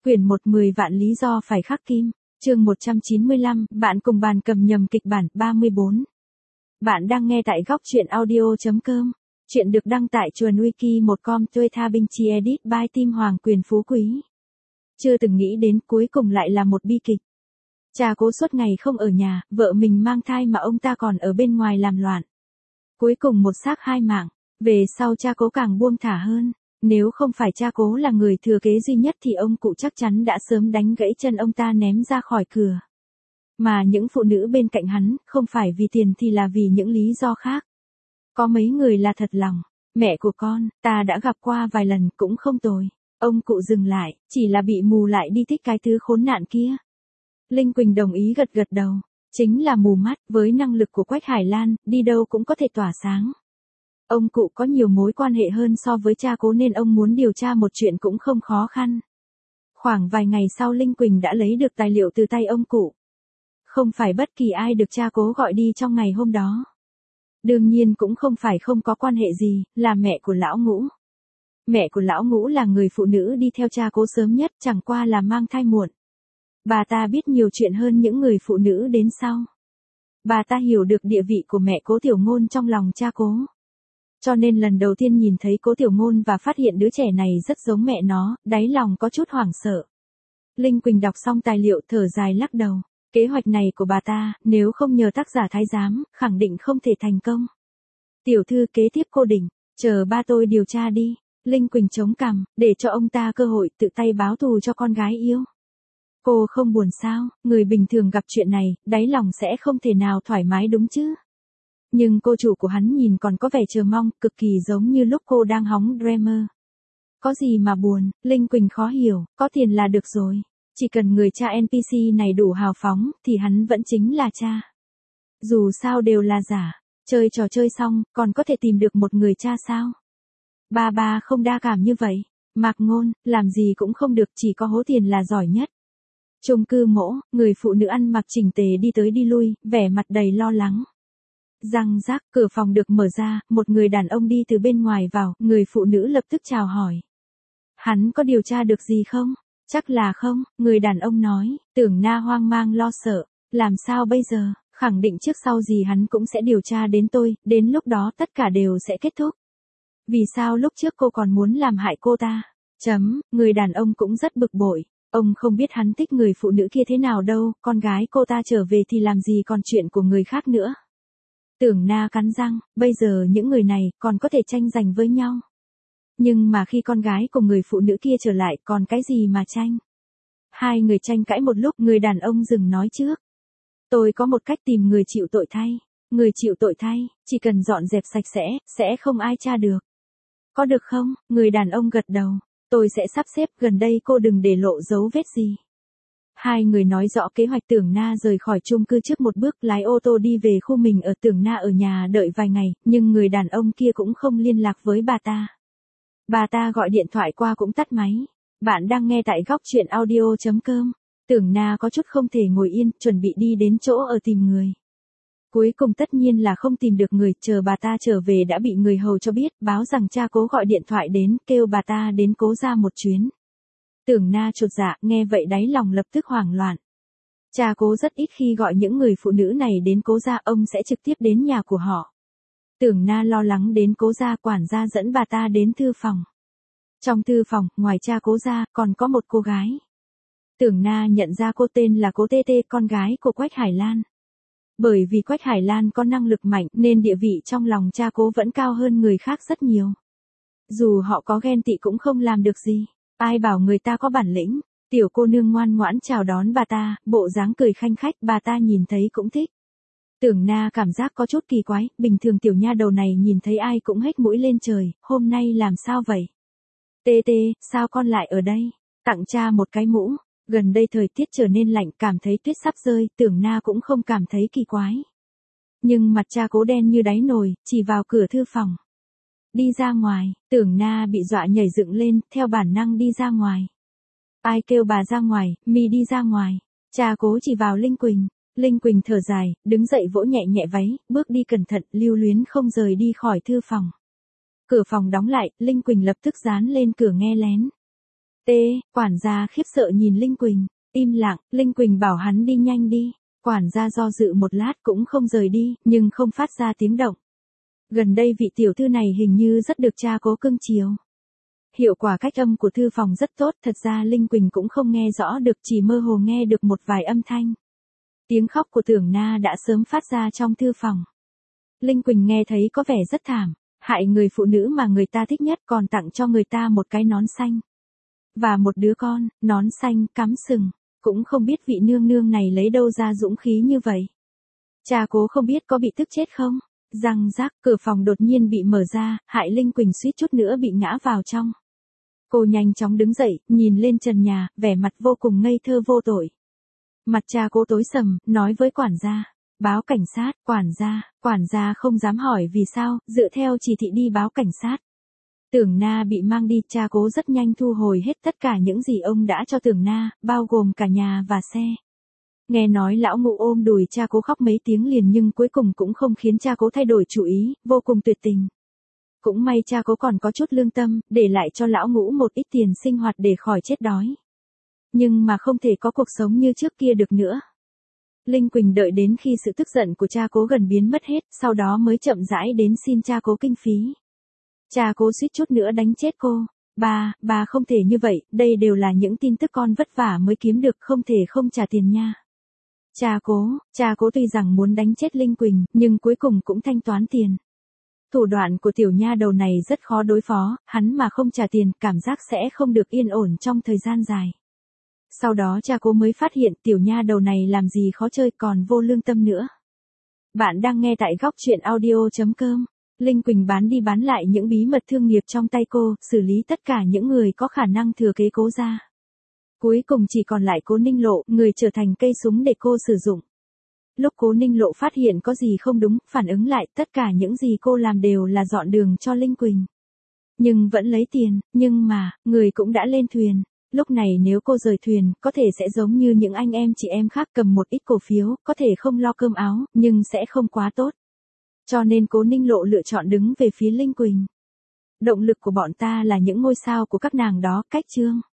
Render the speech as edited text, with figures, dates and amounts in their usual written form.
Quyển 1 10 vạn lý do phải khắc kim. Chương 195, bạn cùng bàn cầm nhầm kịch bản 34. Bạn đang nghe tại góc truyện audio.com. Chuyện được đăng tại chuồn wiki1com Tuê Tha Binh Chi Edit by Tim Hoàng Quyền Phú Quý. Chưa từng nghĩ đến cuối cùng lại là một bi kịch. Cha Cố suốt ngày không ở nhà, vợ mình mang thai mà ông ta còn ở bên ngoài làm loạn. Cuối cùng một xác hai mạng, về sau cha Cố càng buông thả hơn. Nếu không phải cha Cố là người thừa kế duy nhất thì ông cụ chắc chắn đã sớm đánh gãy chân ông ta ném ra khỏi cửa. Mà những phụ nữ bên cạnh hắn, không phải vì tiền thì là vì những lý do khác. Có mấy người là thật lòng. Mẹ của con, ta đã gặp qua vài lần cũng không tồi. Ông cụ dừng lại, chỉ là bị mù lại đi thích cái thứ khốn nạn kia. Linh Quỳnh đồng ý gật gật đầu. Chính là mù mắt, với năng lực của Quách Hải Lan, đi đâu cũng có thể tỏa sáng. Ông cụ có nhiều mối quan hệ hơn so với cha Cố nên ông muốn điều tra một chuyện cũng không khó khăn. Khoảng vài ngày sau Linh Quỳnh đã lấy được tài liệu từ tay ông cụ. Không phải bất kỳ ai được cha Cố gọi đi trong ngày hôm đó. Đương nhiên cũng không phải không có quan hệ gì, là mẹ của lão Ngũ. Mẹ của lão Ngũ là người phụ nữ đi theo cha Cố sớm nhất, chẳng qua là mang thai muộn. Bà ta biết nhiều chuyện hơn những người phụ nữ đến sau. Bà ta hiểu được địa vị của mẹ Cố Tiểu Ngôn trong lòng cha Cố. Cho nên lần đầu tiên nhìn thấy Cố Tiểu Ngôn và phát hiện đứa trẻ này rất giống mẹ nó, đáy lòng có chút hoảng sợ. Linh Quỳnh đọc xong tài liệu thở dài lắc đầu. Kế hoạch này của bà ta, nếu không nhờ tác giả thái giám, khẳng định không thể thành công. Tiểu thư kế tiếp cô Đỉnh, chờ ba tôi điều tra đi. Linh Quỳnh chống cằm, để cho ông ta cơ hội tự tay báo thù cho con gái yêu. Cô không buồn sao, người bình thường gặp chuyện này, đáy lòng sẽ không thể nào thoải mái đúng chứ. Nhưng cô chủ của hắn nhìn còn có vẻ chờ mong, cực kỳ giống như lúc cô đang hóng Dreamer. Có gì mà buồn, Linh Quỳnh khó hiểu, có tiền là được rồi. Chỉ cần người cha NPC này đủ hào phóng, thì hắn vẫn chính là cha. Dù sao đều là giả, chơi trò chơi xong, còn có thể tìm được một người cha sao? Ba không đa cảm như vậy. Mạc Ngôn, làm gì cũng không được, chỉ có hố tiền là giỏi nhất. Chung cư Mỗ, người phụ nữ ăn mặc chỉnh tề đi tới đi lui, vẻ mặt đầy lo lắng. Răng rác, cửa phòng được mở ra, một người đàn ông đi từ bên ngoài vào, người phụ nữ lập tức chào hỏi. Hắn có điều tra được gì không? Chắc là không, người đàn ông nói. Tưởng Na hoang mang lo sợ. Làm sao bây giờ? Khẳng định trước sau gì hắn cũng sẽ điều tra đến tôi, đến lúc đó tất cả đều sẽ kết thúc. Vì sao lúc trước cô còn muốn làm hại cô ta? Người đàn ông cũng rất bực bội. Ông không biết hắn thích người phụ nữ kia thế nào đâu, con gái cô ta trở về thì làm gì còn chuyện của người khác nữa. Tưởng Na cắn răng, bây giờ những người này còn có thể tranh giành với nhau. Nhưng mà khi con gái của người phụ nữ kia trở lại còn cái gì mà tranh. Hai người tranh cãi một lúc, người đàn ông dừng nói trước. Tôi có một cách tìm người chịu tội thay. Người chịu tội thay, chỉ cần dọn dẹp sạch sẽ không ai tra được. Có được không? Người đàn ông gật đầu. Tôi sẽ sắp xếp, gần đây cô đừng để lộ dấu vết gì. Hai người nói rõ kế hoạch. Tưởng Na rời khỏi chung cư trước một bước, lái ô tô đi về khu mình ở. Tưởng Na ở nhà đợi vài ngày, nhưng người đàn ông kia cũng không liên lạc với bà ta. Bà ta gọi điện thoại qua cũng tắt máy. Bạn đang nghe tại góc truyện audio.com. Tưởng Na có chút không thể ngồi yên, chuẩn bị đi đến chỗ ở tìm người. Cuối cùng tất nhiên là không tìm được người, chờ bà ta trở về đã bị người hầu cho biết, báo rằng cha Cố gọi điện thoại đến, kêu bà ta đến Cố gia một chuyến. Tưởng Na chột dạ, nghe vậy đáy lòng lập tức hoảng loạn. Cha Cố rất ít khi gọi những người phụ nữ này đến Cố gia, ông sẽ trực tiếp đến nhà của họ. Tưởng Na lo lắng đến Cố gia, quản gia dẫn bà ta đến thư phòng. Trong thư phòng, ngoài cha Cố gia, còn có một cô gái. Tưởng Na nhận ra cô tên là Cố Tê Tê, con gái của Quách Hải Lan. Bởi vì Quách Hải Lan có năng lực mạnh nên địa vị trong lòng cha Cố vẫn cao hơn người khác rất nhiều. Dù họ có ghen tị cũng không làm được gì. Ai bảo người ta có bản lĩnh. Tiểu cô nương ngoan ngoãn chào đón bà ta, bộ dáng cười khanh khách, bà ta nhìn thấy cũng thích. Tưởng Na cảm giác có chút kỳ quái, bình thường tiểu nha đầu này nhìn thấy ai cũng hét mũi lên trời, hôm nay làm sao vậy? Tê Tê, sao con lại ở đây? Tặng cha một cái mũ. Gần đây thời tiết trở nên lạnh, cảm thấy tuyết sắp rơi, Tưởng Na cũng không cảm thấy kỳ quái. Nhưng mặt cha Cố đen như đáy nồi, chỉ vào cửa thư phòng. Đi ra ngoài, Tưởng Na bị dọa nhảy dựng lên, theo bản năng đi ra ngoài. Ai kêu bà ra ngoài, mi đi ra ngoài. Cha Cố chỉ vào Linh Quỳnh. Linh Quỳnh thở dài, đứng dậy vỗ nhẹ nhẹ váy, bước đi cẩn thận, lưu luyến không rời đi khỏi thư phòng. Cửa phòng đóng lại, Linh Quỳnh lập tức dán lên cửa nghe lén. T, quản gia khiếp sợ nhìn Linh Quỳnh, im lặng, Linh Quỳnh bảo hắn đi nhanh đi. Quản gia do dự một lát cũng không rời đi, nhưng không phát ra tiếng động. Gần đây vị tiểu thư này hình như rất được cha cố cưng chiều. Hiệu quả cách âm của thư phòng rất tốt, thật ra Linh Quỳnh cũng không nghe rõ được, chỉ mơ hồ nghe được một vài âm thanh. Tiếng khóc của Tưởng Na đã sớm phát ra trong thư phòng. Linh Quỳnh nghe thấy có vẻ rất thảm, hại người phụ nữ mà người ta thích nhất còn tặng cho người ta một cái nón xanh. Và một đứa con, nón xanh, cắm sừng, cũng không biết vị nương nương này lấy đâu ra dũng khí như vậy. Cha cố không biết có bị tức chết không? Răng rác, cửa phòng đột nhiên bị mở ra, hại Linh Quỳnh suýt chút nữa bị ngã vào trong. Cô nhanh chóng đứng dậy, nhìn lên trần nhà, vẻ mặt vô cùng ngây thơ vô tội. Mặt cha cố tối sầm, nói với quản gia, báo cảnh sát. Quản gia không dám hỏi vì sao, dựa theo chỉ thị đi báo cảnh sát. Tưởng Na bị mang đi, cha cố rất nhanh thu hồi hết tất cả những gì ông đã cho Tưởng Na, bao gồm cả nhà và xe. Nghe nói lão Ngũ ôm đùi cha cố khóc mấy tiếng liền nhưng cuối cùng cũng không khiến cha cố thay đổi chủ ý, vô cùng tuyệt tình. Cũng may cha cố còn có chút lương tâm, để lại cho lão Ngũ một ít tiền sinh hoạt để khỏi chết đói. Nhưng mà không thể có cuộc sống như trước kia được nữa. Linh Quỳnh đợi đến khi sự tức giận của cha cố gần biến mất hết, sau đó mới chậm rãi đến xin cha cố kinh phí. Cha cố suýt chút nữa đánh chết cô. Bà không thể như vậy, đây đều là những tin tức con vất vả mới kiếm được, không thể không trả tiền nha. Cha cố tuy rằng muốn đánh chết Linh Quỳnh, nhưng cuối cùng cũng thanh toán tiền. Thủ đoạn của tiểu nha đầu này rất khó đối phó, hắn mà không trả tiền, cảm giác sẽ không được yên ổn trong thời gian dài. Sau đó cha cố mới phát hiện tiểu nha đầu này làm gì khó chơi còn vô lương tâm nữa. Bạn đang nghe tại góc truyện audio.com. Linh Quỳnh bán đi bán lại những bí mật thương nghiệp trong tay cô, xử lý tất cả những người có khả năng thừa kế Cố gia. Cuối cùng chỉ còn lại Cố Ninh Lộ, người trở thành cây súng để cô sử dụng. Lúc Cố Ninh Lộ phát hiện có gì không đúng, phản ứng lại, tất cả những gì cô làm đều là dọn đường cho Linh Quỳnh. Nhưng vẫn lấy tiền, nhưng mà, người cũng đã lên thuyền. Lúc này nếu cô rời thuyền, có thể sẽ giống như những anh em chị em khác cầm một ít cổ phiếu, có thể không lo cơm áo, nhưng sẽ không quá tốt. Cho nên Cố Ninh Lộ lựa chọn đứng về phía Linh Quỳnh. Động lực của bọn ta là những ngôi sao của các nàng đó, cách chương.